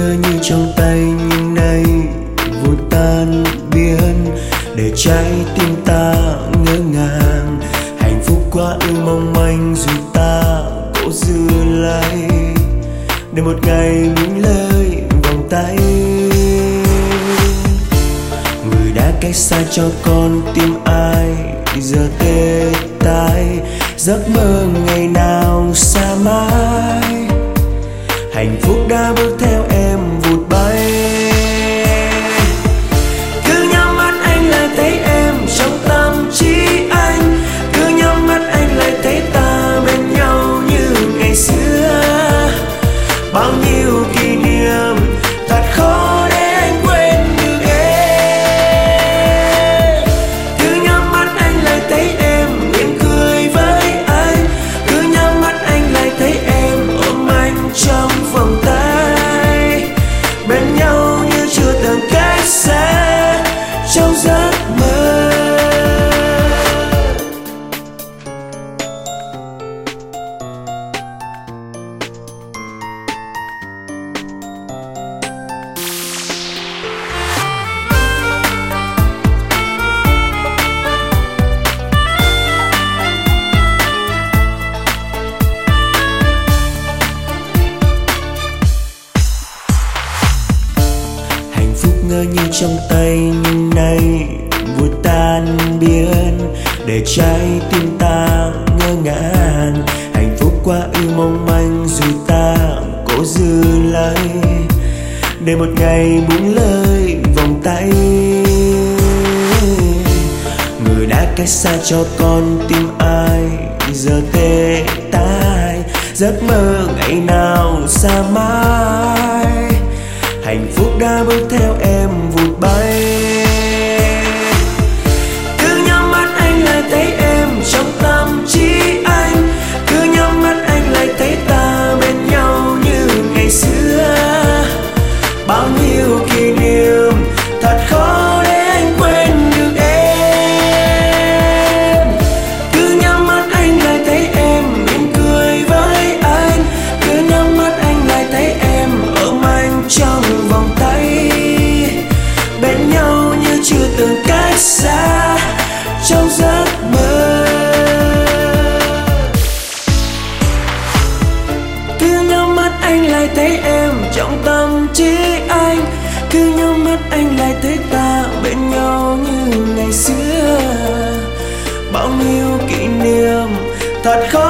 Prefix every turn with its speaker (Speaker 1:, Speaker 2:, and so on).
Speaker 1: ngỡ như trong tay nhưng nay vụt tan biến, để trái tim ta ngỡ ngàng. Hạnh phúc quá ư mong manh dù ta cố giữ lấy, để một ngày buông lời vòng tay. Người đã cách xa cho con tim ai giờ tê tái, giấc mơ ngày nào xa mãi. Hạnh phúc đã bước theo em vụt bay. Cứ nhắm mắt anh lại thấy em trong tâm trí anh, cứ nhắm mắt anh lại thấy ta bên nhau như ngày xưa. Bao nhiêu kỷ niệm thật khó để anh quên được em. Cứ nhắm mắt anh lại thấy em mỉm cười với anh, cứ nhắm mắt anh lại thấy em ôm anh trong vòng tay. Bên nhau như chưa từng cách xa trong giấc mơ. Ngỡ như trong tay nhưng nay vụt tan biến, để trái tim ta ngỡ ngàng. Hạnh phúc quá ư mong manh dù ta cố giữ lấy, để một ngày buông lời vòng tay. Người đã cách xa cho con tim ai giờ tê tái, giấc mơ ngày nào xa mãi. Hạnh phúc đã bước theo em vụt bay. Cứ nhắm mắt anh lại thấy em trong tâm trí anh, cứ nhắm mắt anh lại thấy ta bên nhau như ngày xưa. Bao nhiêu kỷ niệm thật khó để anh quên được em. Cứ nhắm mắt anh lại thấy em mỉm cười với anh, cứ nhắm mắt anh lại thấy em ôm anh trong vòng tay. Bên nhau như chưa từng cách xa trong giấc mơ. Cứ nhắm mắt anh lại thấy em trong tâm trí anh, cứ nhắm mắt anh lại thấy ta bên nhau như ngày xưa. Bao nhiêu kỷ niệm thật khó